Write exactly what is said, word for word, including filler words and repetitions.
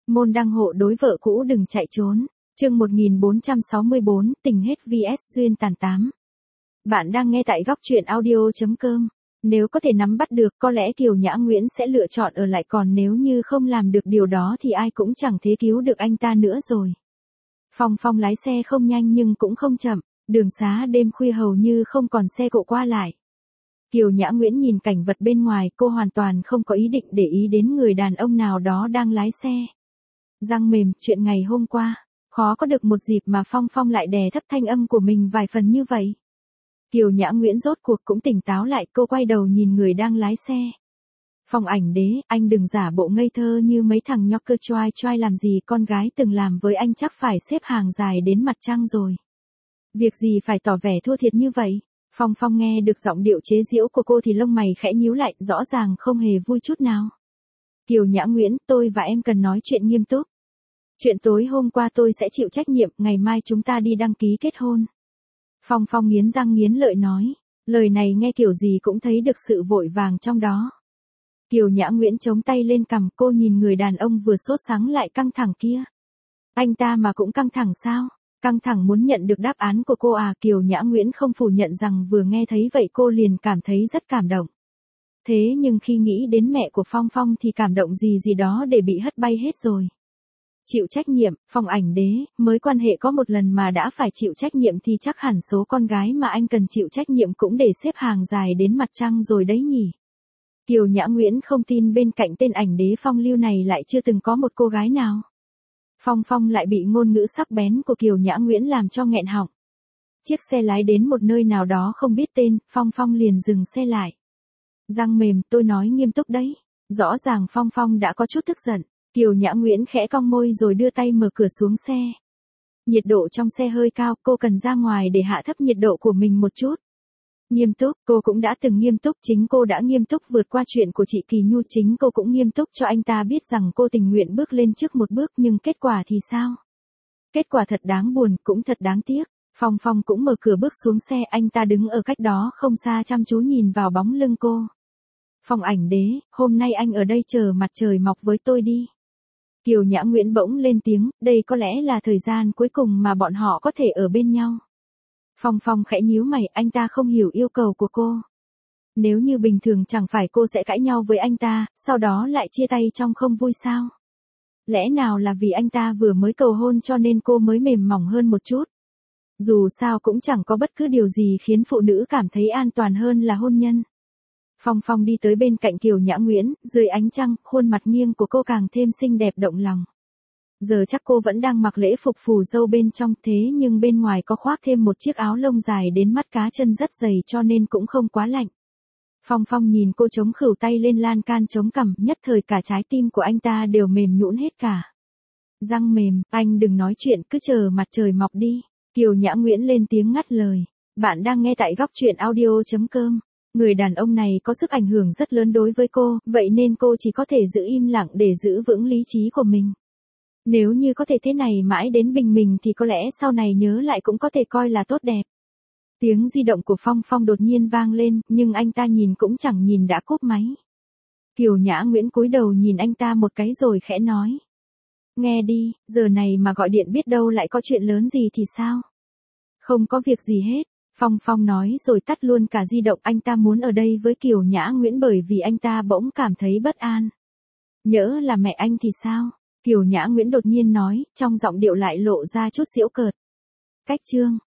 môn đăng hộ đối vợ cũ đừng chạy trốn. Chương một nghìn bốn trăm sáu mươi bốn, tình hết vs duyên tàn tám. Bạn đang nghe tại góc truyện audio chấm com. Nếu có thể nắm bắt được, có lẽ Kiều Nhã Nguyễn sẽ lựa chọn ở lại, còn nếu như không làm được điều đó thì ai cũng chẳng thể cứu được anh ta nữa rồi. Phong Phong lái xe không nhanh nhưng cũng không chậm, đường xá đêm khuya hầu như không còn xe cộ qua lại. Kiều Nhã Nguyễn nhìn cảnh vật bên ngoài, cô hoàn toàn không có ý định để ý đến người đàn ông nào đó đang lái xe. Răng mềm, chuyện ngày hôm qua, khó có được một dịp mà Phong Phong lại đè thấp thanh âm của mình vài phần như vậy. Kiều Nhã Nguyễn rốt cuộc cũng tỉnh táo lại, cô quay đầu nhìn người đang lái xe. Phong Ảnh Đế, anh đừng giả bộ ngây thơ như mấy thằng nhóc cơ choai choai làm gì, con gái từng làm với anh chắc phải xếp hàng dài đến mặt trăng rồi. Việc gì phải tỏ vẻ thua thiệt như vậy? Phong Phong nghe được giọng điệu chế giễu của cô thì lông mày khẽ nhíu lại, rõ ràng không hề vui chút nào. Kiều Nhã Nguyễn, tôi và em cần nói chuyện nghiêm túc. Chuyện tối hôm qua tôi sẽ chịu trách nhiệm, ngày mai chúng ta đi đăng ký kết hôn. Phong Phong nghiến răng nghiến lợi nói, lời này nghe kiểu gì cũng thấy được sự vội vàng trong đó. Kiều Nhã Nguyễn chống tay lên cằm, cô nhìn người đàn ông vừa sốt sắng lại căng thẳng kia. Anh ta mà cũng căng thẳng sao? Căng thẳng muốn nhận được đáp án của cô à? Kiều Nhã Nguyễn không phủ nhận rằng vừa nghe thấy vậy cô liền cảm thấy rất cảm động. Thế nhưng khi nghĩ đến mẹ của Phong Phong thì cảm động gì gì đó để bị hất bay hết rồi. Chịu trách nhiệm, Phong Ảnh Đế, mới quan hệ có một lần mà đã phải chịu trách nhiệm thì chắc hẳn số con gái mà anh cần chịu trách nhiệm cũng để xếp hàng dài đến mặt trăng rồi đấy nhỉ. Kiều Nhã Nguyễn không tin bên cạnh tên Ảnh Đế phong lưu này lại chưa từng có một cô gái nào. Phong Phong lại bị ngôn ngữ sắc bén của Kiều Nhã Nguyễn làm cho nghẹn họng. Chiếc xe lái đến một nơi nào đó không biết tên, Phong Phong liền dừng xe lại. Răng mềm, tôi nói nghiêm túc đấy. Rõ ràng Phong Phong đã có chút tức giận. Kiều Nhã Nguyễn khẽ cong môi rồi đưa tay mở cửa xuống xe. Nhiệt độ trong xe hơi cao, cô cần ra ngoài để hạ thấp nhiệt độ của mình một chút. Nghiêm túc, cô cũng đã từng nghiêm túc, chính cô đã nghiêm túc vượt qua chuyện của chị Kỳ Nhu, chính cô cũng nghiêm túc cho anh ta biết rằng cô tình nguyện bước lên trước một bước, nhưng kết quả thì sao? Kết quả thật đáng buồn, cũng thật đáng tiếc. Phong Phong cũng mở cửa bước xuống xe, anh ta đứng ở cách đó không xa chăm chú nhìn vào bóng lưng cô. Phong Ảnh Đế, hôm nay anh ở đây chờ mặt trời mọc với tôi đi. Kiều Nhã Nguyễn bỗng lên tiếng, đây có lẽ là thời gian cuối cùng mà bọn họ có thể ở bên nhau. Phong Phong khẽ nhíu mày, anh ta không hiểu yêu cầu của cô. Nếu như bình thường chẳng phải cô sẽ cãi nhau với anh ta, sau đó lại chia tay trong không vui sao? Lẽ nào là vì anh ta vừa mới cầu hôn cho nên cô mới mềm mỏng hơn một chút? Dù sao cũng chẳng có bất cứ điều gì khiến phụ nữ cảm thấy an toàn hơn là hôn nhân. Phong Phong đi tới bên cạnh Kiều Nhã Nguyễn, dưới ánh trăng, khuôn mặt nghiêng của cô càng thêm xinh đẹp động lòng. Giờ chắc cô vẫn đang mặc lễ phục phù dâu bên trong, thế nhưng bên ngoài có khoác thêm một chiếc áo lông dài đến mắt cá chân rất dày cho nên cũng không quá lạnh. Phong Phong nhìn cô chống khửu tay lên lan can chống cằm, nhất thời cả trái tim của anh ta đều mềm nhũn hết cả. Răng mềm, anh đừng nói chuyện, cứ chờ mặt trời mọc đi. Kiều Nhã Nguyễn lên tiếng ngắt lời. Bạn đang nghe tại góc truyện audio chấm com. Người đàn ông này có sức ảnh hưởng rất lớn đối với cô, vậy nên cô chỉ có thể giữ im lặng để giữ vững lý trí của mình. Nếu như có thể thế này mãi đến bình minh thì có lẽ sau này nhớ lại cũng có thể coi là tốt đẹp. Tiếng di động của Phong Phong đột nhiên vang lên, nhưng anh ta nhìn cũng chẳng nhìn đã cúp máy. Kiều Nhã Nguyễn cúi đầu nhìn anh ta một cái rồi khẽ nói. Nghe đi, giờ này mà gọi điện biết đâu lại có chuyện lớn gì thì sao? Không có việc gì hết. Phong Phong nói rồi tắt luôn cả di động, anh ta muốn ở đây với Kiều Nhã Nguyễn bởi vì anh ta bỗng cảm thấy bất an. Nhỡ là mẹ anh thì sao? Kiều Nhã Nguyễn đột nhiên nói, trong giọng điệu lại lộ ra chút giễu cợt. Cách chương.